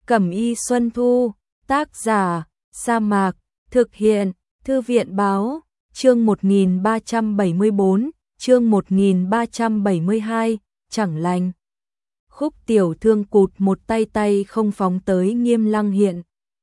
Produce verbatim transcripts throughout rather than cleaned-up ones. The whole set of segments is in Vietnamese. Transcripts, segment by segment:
Cẩm Y Xuân Thu, tác giả, Sa Mạc, thực hiện, Thư viện Báo, chương một nghìn ba trăm bảy mươi bốn, chương một nghìn ba trăm bảy mươi hai, chẳng lành. Khúc Tiểu Thương cụt một tay tay không phóng tới Nghiêm Lăng Hiện.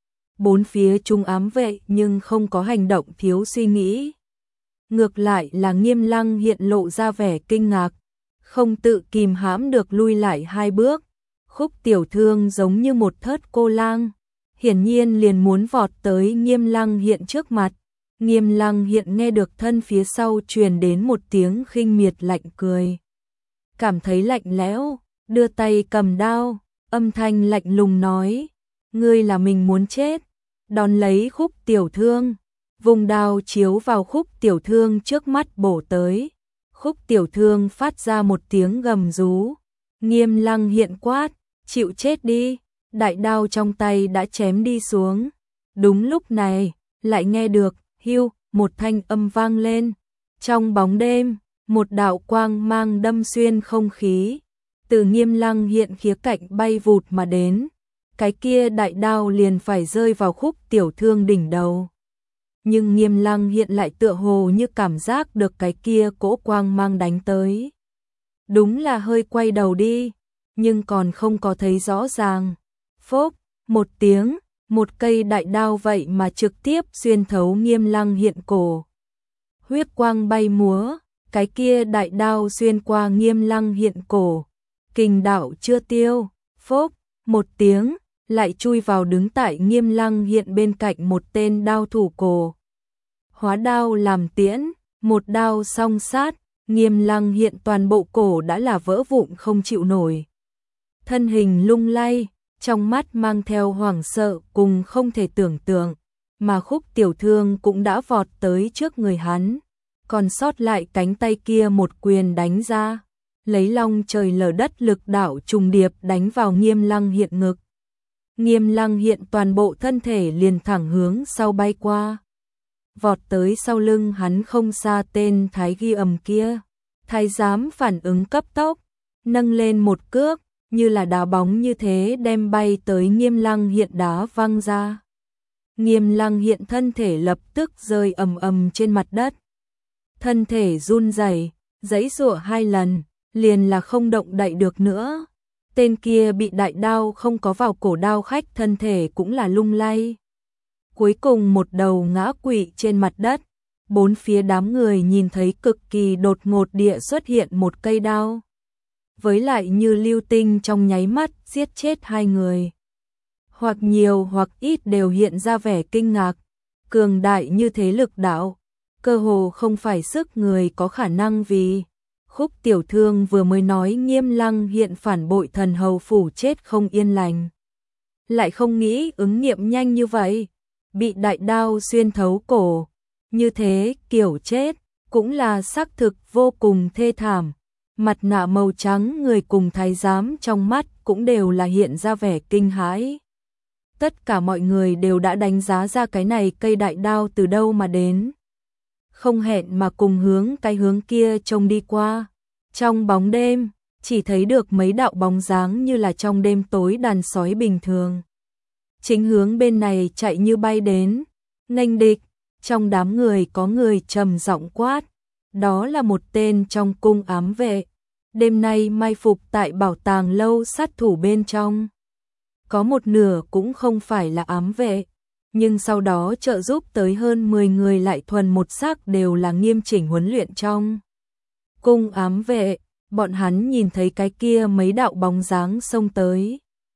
Bốn phía chúng ám vệ nhưng không có hành động thiếu suy nghĩ. Ngược lại là Nghiêm Lăng Hiện lộ ra vẻ kinh ngạc, không tự kìm hãm được lui lại hai bước. Khúc Tiểu Thương giống như một thớt cô lang, hiển nhiên liền muốn vọt tới Nghiêm Lăng Hiện trước mặt. Nghiêm Lăng Hiện nghe được thân phía sau truyền đến một tiếng khinh miệt lạnh cười. Cảm thấy lạnh lẽo, đưa tay cầm đao, âm thanh lạnh lùng nói, ngươi là mình muốn chết. Đón lấy Khúc Tiểu Thương, vùng đao chiếu vào Khúc Tiểu Thương trước mắt bổ tới. Khúc Tiểu Thương phát ra một tiếng gầm rú. Nghiêm Lăng Hiện quát, chịu chết đi. Đại đao trong tay đã chém đi xuống. Đúng lúc này, lại nghe được, hiu, một thanh âm vang lên. Trong bóng đêm, một đạo quang mang đâm xuyên không khí, từ Nghiêm Lăng Hiện khía cạnh bay vụt mà đến. Cái kia đại đao liền phải rơi vào Khúc Tiểu Thương đỉnh đầu. Nhưng Nghiêm Lăng Hiện lại tựa hồ như cảm giác được cái kia cỗ quang mang đánh tới. Đúng là hơi quay đầu đi, nhưng còn không có thấy rõ ràng. Phốc, một tiếng, một cây đại đao vậy mà trực tiếp xuyên thấu Nghiêm Lăng Hiện cổ. Huyết quang bay múa, cái kia đại đao xuyên qua Nghiêm Lăng Hiện cổ. Kình đạo chưa tiêu, phốc, một tiếng, lại chui vào đứng tại Nghiêm Lăng Hiện bên cạnh một tên đao thủ cổ. Hóa đao làm tiễn, một đao song sát, Nghiêm Lăng Hiện toàn bộ cổ đã là vỡ vụn không chịu nổi. Thân hình lung lay, trong mắt mang theo hoảng sợ cùng không thể tưởng tượng, mà Khúc Tiểu Thương cũng đã vọt tới trước người hắn, còn sót lại cánh tay kia một quyền đánh ra, lấy long trời lở đất lực đạo trùng điệp đánh vào Nghiêm Lăng Hiện ngực. Nghiêm Lăng Hiện toàn bộ thân thể liền thẳng hướng sau bay qua, vọt tới sau lưng hắn không xa tên thái ghi ầm kia. Thái giám phản ứng cấp tốc, nâng lên một cước, như là đá bóng như thế đem bay tới Nghiêm Lăng Hiện đá văng ra. Nghiêm Lăng Hiện thân thể lập tức rơi ầm ầm trên mặt đất. Thân thể run rẩy, giãy giụa hai lần, liền là không động đậy được nữa. Tên kia bị đại đao không có vào cổ đao khách, thân thể cũng là lung lay. Cuối cùng một đầu ngã quỵ trên mặt đất. Bốn phía đám người nhìn thấy cực kỳ đột ngột địa xuất hiện một cây đao. Với lại như lưu tinh trong nháy mắt giết chết hai người. Hoặc nhiều hoặc ít đều hiện ra vẻ kinh ngạc. Cường đại như thế lực đạo, cơ hồ không phải sức người có khả năng vì. Khúc Tiểu Thương vừa mới nói Nghiêm Lăng Hiện phản bội thần hầu phủ chết không yên lành. Lại không nghĩ ứng nghiệm nhanh như vậy. Bị đại đao xuyên thấu cổ. Như thế kiểu chết cũng là xác thực vô cùng thê thảm. Mặt nạ màu trắng người cùng thái giám trong mắt cũng đều là hiện ra vẻ kinh hãi. Tất cả mọi người đều đã đánh giá ra cái này cây đại đao từ đâu mà đến. Không hẹn mà cùng hướng cái hướng kia trông đi qua. Trong bóng đêm, chỉ thấy được mấy đạo bóng dáng như là trong đêm tối đàn sói bình thường. Chính hướng bên này chạy như bay đến, nghênh địch. Trong đám người có người trầm giọng quát, đó là một tên trong cung ám vệ, đêm nay mai phục tại bảo tàng lâu sát thủ bên trong. Có một nửa cũng không phải là ám vệ, nhưng sau đó trợ giúp tới hơn mười người lại thuần một xác đều là nghiêm chỉnh huấn luyện trong cung ám vệ. Bọn hắn nhìn thấy cái kia mấy đạo bóng dáng xông tới,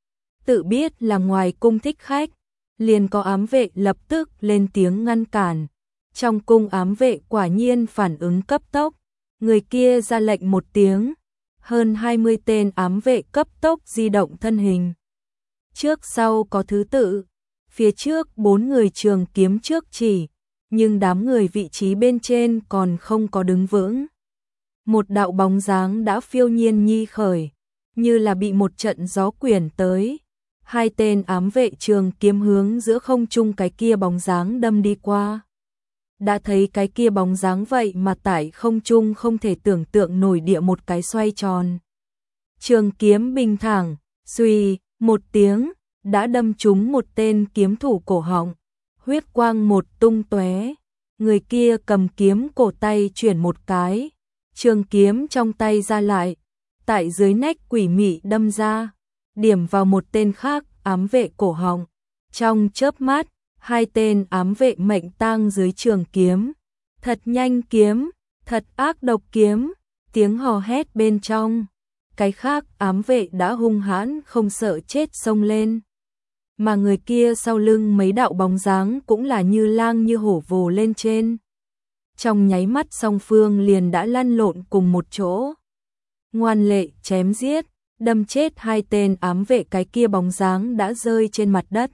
tự biết là ngoài cung thích khách, liền có ám vệ lập tức lên tiếng ngăn cản. Trong cung ám vệ quả nhiên phản ứng cấp tốc, người kia ra lệnh một tiếng, hơn hai mươi tên ám vệ cấp tốc di động thân hình. Trước sau có thứ tự, phía trước bốn người trường kiếm trước chỉ, nhưng đám người vị trí bên trên còn không có đứng vững. Một đạo bóng dáng đã phiêu nhiên nhi khởi, như là bị một trận gió quyển tới. Hai tên ám vệ trường kiếm hướng giữa không trung cái kia bóng dáng đâm đi qua. Đã thấy cái kia bóng dáng vậy mà tại không trung không thể tưởng tượng nổi địa một cái xoay tròn. Trường kiếm bình thẳng, xuy, một tiếng, đã đâm trúng một tên kiếm thủ cổ họng, huyết quang một tung tóe. Người kia cầm kiếm cổ tay chuyển một cái, trường kiếm trong tay ra lại, tại dưới nách quỷ mị đâm ra, điểm vào một tên khác ám vệ cổ họng. Trong chớp mắt, hai tên ám vệ mệnh tang dưới trường kiếm. Thật nhanh kiếm, thật ác độc kiếm, tiếng hò hét bên trong. Cái khác ám vệ đã hung hãn không sợ chết xông lên. Mà người kia sau lưng mấy đạo bóng dáng cũng là như lang như hổ vồ lên trên. Trong nháy mắt song phương liền đã lăn lộn cùng một chỗ. Ngoan lệ chém giết, đâm chết hai tên ám vệ, cái kia bóng dáng đã rơi trên mặt đất.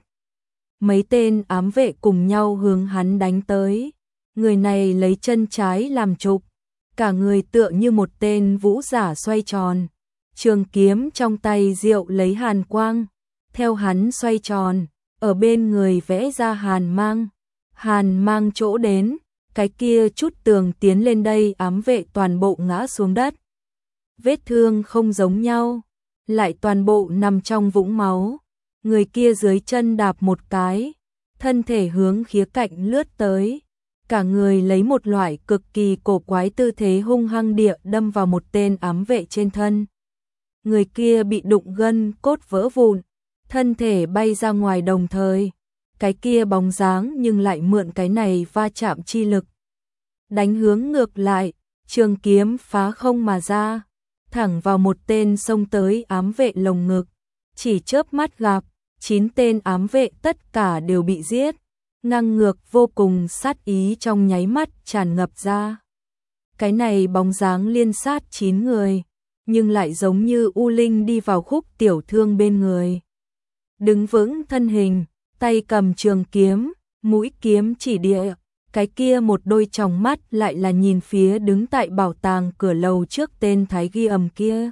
Mấy tên ám vệ cùng nhau hướng hắn đánh tới. Người này lấy chân trái làm trục, cả người tựa như một tên vũ giả xoay tròn. Trường kiếm trong tay diệu lấy hàn quang, theo hắn xoay tròn, ở bên người vẽ ra hàn mang. Hàn mang chỗ đến, cái kia chút tường tiến lên đây ám vệ toàn bộ ngã xuống đất. Vết thương không giống nhau, lại toàn bộ nằm trong vũng máu. Người kia dưới chân đạp một cái, thân thể hướng khía cạnh lướt tới. Cả người lấy một loại cực kỳ cổ quái tư thế hung hăng địa đâm vào một tên ám vệ trên thân. Người kia bị đụng gân cốt vỡ vụn, thân thể bay ra ngoài, đồng thời cái kia bóng dáng nhưng lại mượn cái này va chạm chi lực, đánh hướng ngược lại, trường kiếm phá không mà ra, thẳng vào một tên xông tới ám vệ lồng ngực. Chỉ chớp mắt gặp, chín tên ám vệ tất cả đều bị giết. Ngang ngược vô cùng sát ý trong nháy mắt tràn ngập ra. Cái này bóng dáng liên sát chín người, nhưng lại giống như u linh đi vào Khúc Tiểu Thương bên người. Đứng vững thân hình, tay cầm trường kiếm, mũi kiếm chỉ địa, cái kia một đôi tròng mắt lại là nhìn phía đứng tại bảo tàng cửa lầu trước tên thái ghi ầm kia.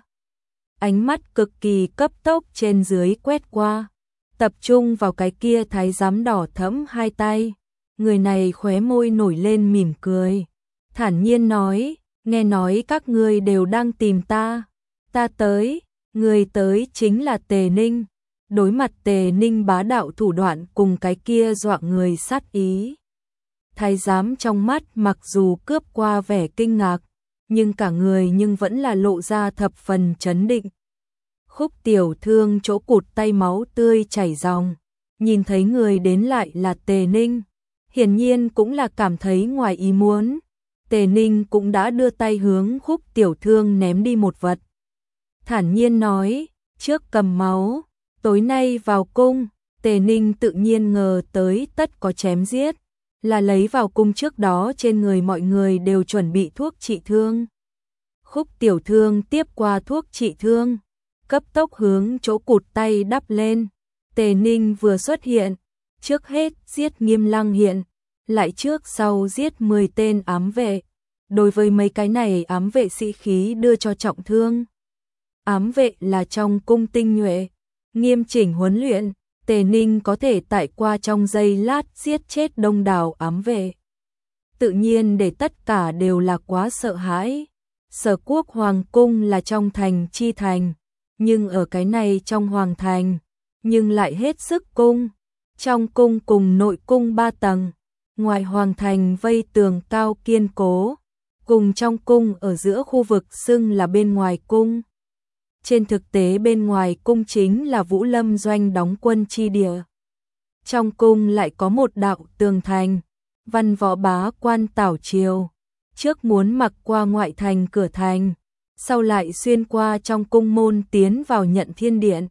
Ánh mắt cực kỳ cấp tốc trên dưới quét qua, tập trung vào cái kia thái giám đỏ thẫm hai tay. Người này khóe môi nổi lên mỉm cười, thản nhiên nói, nghe nói các ngươi đều đang tìm ta. Ta tới, người tới chính là Tề Ninh. Đối mặt Tề Ninh bá đạo thủ đoạn cùng cái kia dọa người sát ý, thái giám trong mắt mặc dù cướp qua vẻ kinh ngạc, nhưng cả người nhưng vẫn là lộ ra thập phần chấn định. Khúc Tiểu Thương chỗ cụt tay máu tươi chảy ròng, nhìn thấy người đến lại là Tề Ninh, hiển nhiên cũng là cảm thấy ngoài ý muốn. Tề Ninh cũng đã đưa tay hướng Khúc Tiểu Thương ném đi một vật, thản nhiên nói, trước cầm máu, tối nay vào cung. Tề Ninh tự nhiên ngờ tới tất có chém giết, là lấy vào cung trước đó trên người mọi người đều chuẩn bị thuốc trị thương. Khúc Tiểu Thương tiếp qua thuốc trị thương, cấp tốc hướng chỗ cụt tay đắp lên. Tề Ninh vừa xuất hiện, trước hết giết Nghiêm Lăng Hiện, lại trước sau giết mười tên ám vệ. Đối với mấy cái này ám vệ sĩ khí đưa cho trọng thương. Ám vệ là trong cung tinh nhuệ, nghiêm chỉnh huấn luyện, Tề Ninh có thể tại qua trong giây lát giết chết đông đảo ám vệ. Tự nhiên để tất cả đều là quá sợ hãi. Sở Quốc Hoàng cung là trong thành chi thành, nhưng ở cái này trong hoàng thành, nhưng lại hết sức cung. Trong cung cùng nội cung ba tầng, ngoài hoàng thành vây tường cao kiên cố, cùng trong cung ở giữa khu vực xưng là bên ngoài cung. Trên thực tế bên ngoài cung chính là Vũ Lâm doanh đóng quân chi địa. Trong cung lại có một đạo tường thành, văn võ bá quan tảo triều, trước muốn mặc qua ngoại thành cửa thành, sau lại xuyên qua trong cung môn tiến vào Nhận Thiên Điện.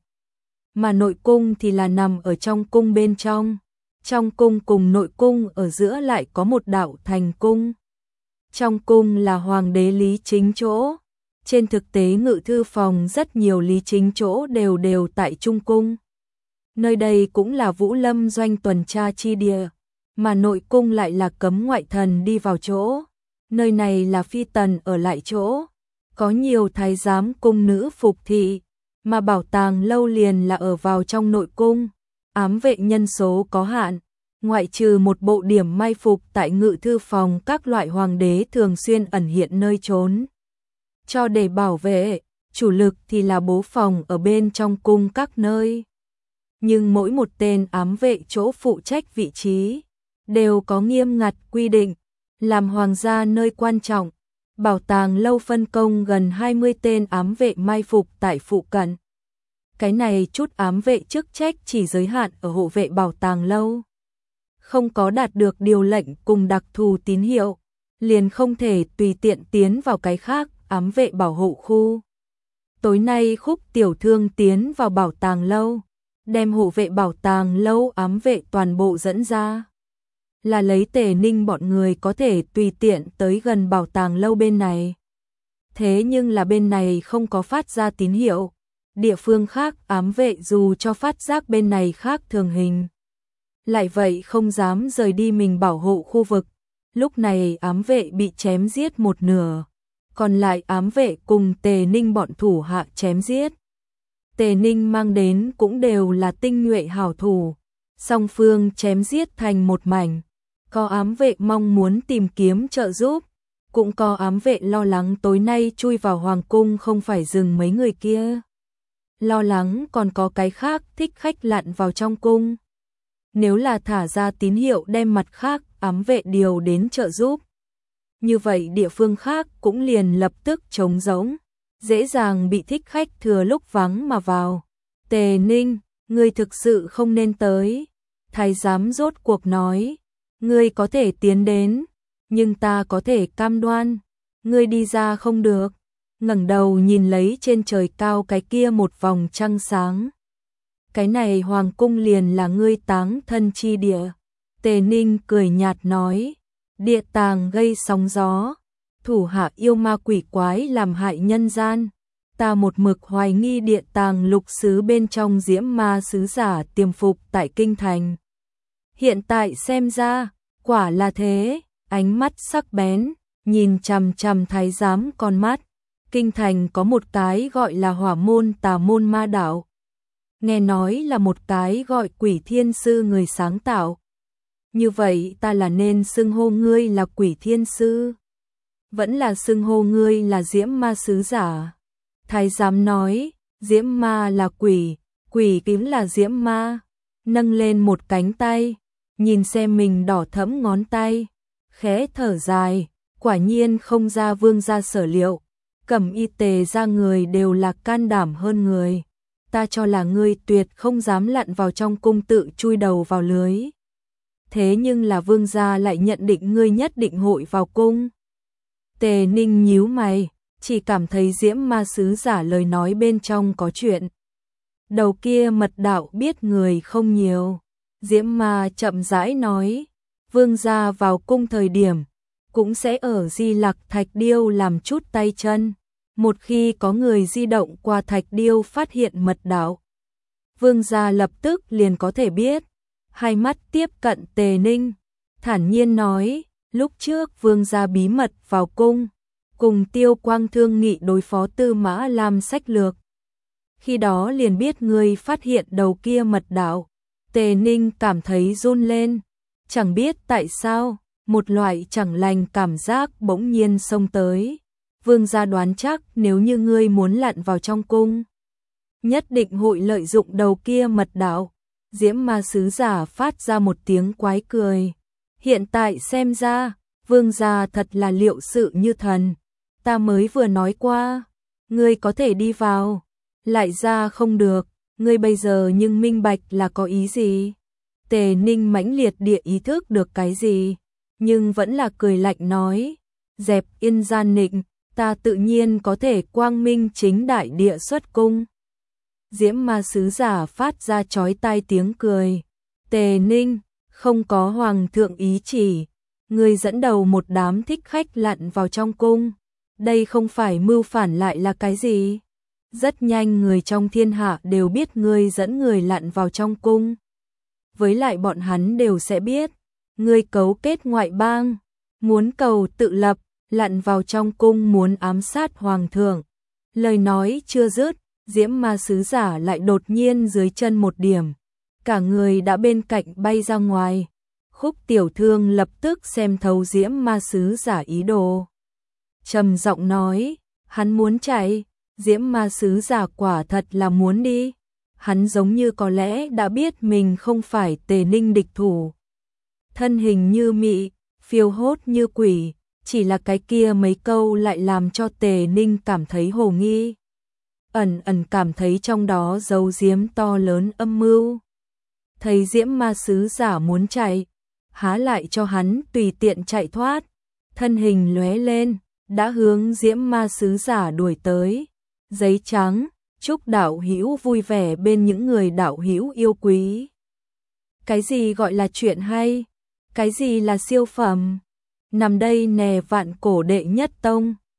Mà nội cung thì là nằm ở trong cung bên trong, trong cung cùng nội cung ở giữa lại có một đạo thành cung. Trong cung là hoàng đế lý chính chỗ. Trên thực tế ngự thư phòng rất nhiều lý chính chỗ đều đều tại trung cung. Nơi đây cũng là Vũ Lâm doanh tuần tra chi địa, mà nội cung lại là cấm ngoại thần đi vào chỗ. Nơi này là phi tần ở lại chỗ, có nhiều thái giám cung nữ phục thị, mà bảo tàng lâu liền là ở vào trong nội cung. Ám vệ nhân số có hạn, ngoại trừ một bộ điểm mai phục tại ngự thư phòng, các loại hoàng đế thường xuyên ẩn hiện nơi trốn cho để bảo vệ, chủ lực thì là bố phòng ở bên trong cung các nơi. nhưng mỗi một tên ám vệ chỗ phụ trách vị trí đều có nghiêm ngặt quy định, làm hoàng gia nơi quan trọng. Bảo tàng lâu phân công gần hai mươi tên ám vệ mai phục tại phụ cận. Cái này chút ám vệ chức trách chỉ giới hạn ở hộ vệ bảo tàng lâu. Không có đạt được điều lệnh cùng đặc thù tín hiệu, liền không thể tùy tiện tiến vào cái khác ám vệ bảo hộ khu. Tối nay Khúc tiểu thư tiến vào bảo tàng lâu, đem hộ vệ bảo tàng lâu ám vệ toàn bộ dẫn ra. Là lấy Tề Ninh bọn người có thể tùy tiện tới gần bảo tàng lâu bên này. Thế nhưng là bên này không có phát ra tín hiệu. Địa phương khác ám vệ dù cho phát giác bên này khác thường hình, lại vậy không dám rời đi mình bảo hộ khu vực. Lúc này ám vệ bị chém giết một nửa, còn lại ám vệ cùng Tề Ninh bọn thủ hạ chém giết. Tề Ninh mang đến cũng đều là tinh nhuệ hảo thủ, song phương chém giết thành một mảnh. Có ám vệ mong muốn tìm kiếm trợ giúp, cũng có ám vệ lo lắng tối nay chui vào hoàng cung không phải dừng mấy người kia. Lo lắng còn có cái khác thích khách lặn vào trong cung. Nếu là thả ra tín hiệu đem mặt khác ám vệ điều đến trợ giúp, như vậy địa phương khác cũng liền lập tức trống rỗng, dễ dàng bị thích khách thừa lúc vắng mà vào. Tề Ninh, ngươi thực sự không nên tới. Thái giám rốt cuộc nói, ngươi có thể tiến đến, nhưng ta có thể cam đoan, ngươi đi ra không được. Ngẩng đầu nhìn lấy trên trời cao cái kia một vòng trăng sáng. Cái này hoàng cung liền là ngươi táng thân chi địa. Tề Ninh cười nhạt nói, địa tàng gây sóng gió, thủ hạ yêu ma quỷ quái làm hại nhân gian. Ta một mực hoài nghi địa tàng lục xứ bên trong diễm ma sứ giả tiềm phục tại kinh thành. Hiện tại xem ra, quả là thế. Ánh mắt sắc bén, nhìn chằm chằm thái giám con mắt. Kinh thành có một cái gọi là hỏa môn tà môn ma đạo. Nghe nói là một cái gọi quỷ thiên sư người sáng tạo. Như vậy ta là nên xưng hô ngươi là quỷ thiên sư, vẫn là xưng hô ngươi là diễm ma sứ giả? Thái giám nói, diễm ma là quỷ, quỷ kiếm là diễm ma. Nâng lên một cánh tay, nhìn xem mình đỏ thẫm ngón tay, khẽ thở dài, quả nhiên không ra vương gia sở liệu. Cẩm y Tề ra người đều là can đảm hơn người. Ta cho là ngươi tuyệt không dám lặn vào trong cung tự chui đầu vào lưới. Thế nhưng là vương gia lại nhận định ngươi nhất định hội vào cung. Tề Ninh nhíu mày, chỉ cảm thấy diễm ma sứ giả lời nói bên trong có chuyện. Đầu kia mật đạo biết người không nhiều. Diễm ma chậm rãi nói, vương gia vào cung thời điểm, cũng sẽ ở Di Lặc Thạch Điêu làm chút tay chân. Một khi có người di động qua Thạch Điêu phát hiện mật đạo, vương gia lập tức liền có thể biết. Hai mắt tiếp cận Tề Ninh, thản nhiên nói, lúc trước vương gia bí mật vào cung, cùng Tiêu Quang thương nghị đối phó Tư Mã Lam sách lược. Khi đó liền biết người phát hiện đầu kia mật đạo. Tề Ninh cảm thấy run lên, chẳng biết tại sao, một loại chẳng lành cảm giác bỗng nhiên xông tới. Vương gia đoán chắc nếu như ngươi muốn lặn vào trong cung, nhất định hội lợi dụng đầu kia mật đạo. Diễm ma sứ giả phát ra một tiếng quái cười. Hiện tại xem ra, vương gia thật là liệu sự như thần. Ta mới vừa nói qua, ngươi có thể đi vào, lại ra không được. Ngươi bây giờ nhưng minh bạch là có ý gì? Tề Ninh mãnh liệt địa ý thức được cái gì, nhưng vẫn là cười lạnh nói, dẹp yên gian nịnh, ta tự nhiên có thể quang minh chính đại địa xuất cung. Diễm ma sứ giả phát ra chói tai tiếng cười. Tề Ninh, không có hoàng thượng ý chỉ, ngươi dẫn đầu một đám thích khách lặn vào trong cung, đây không phải mưu phản lại là cái gì? Rất nhanh người trong thiên hạ đều biết ngươi dẫn người lặn vào trong cung. Với lại bọn hắn đều sẽ biết, ngươi cấu kết ngoại bang, muốn cầu tự lập, lặn vào trong cung muốn ám sát hoàng thượng. Lời nói chưa dứt, diễm ma sứ giả lại đột nhiên dưới chân một điểm. Cả người đã bên cạnh bay ra ngoài. Khúc tiểu thương lập tức xem thấu diễm ma sứ giả ý đồ. Trầm giọng nói, hắn muốn chạy. Diễm ma sứ giả quả thật là muốn đi. hắn giống như có lẽ đã biết mình không phải Tề Ninh địch thủ. Thân hình như mị, phiêu hốt như quỷ, chỉ là cái kia mấy câu lại làm cho Tề Ninh cảm thấy hồ nghi. Ẩn ẩn cảm thấy trong đó giấu giếm to lớn âm mưu. Thấy Diễm Ma sứ giả muốn chạy, há lại cho hắn tùy tiện chạy thoát, thân hình lóe lên, đã hướng Diễm Ma sứ giả đuổi tới. Giấy trắng, chúc đạo hữu vui vẻ bên những người đạo hữu yêu quý. Cái gì gọi là chuyện hay? Cái gì là siêu phẩm? Nằm đây nè vạn cổ đệ nhất tông.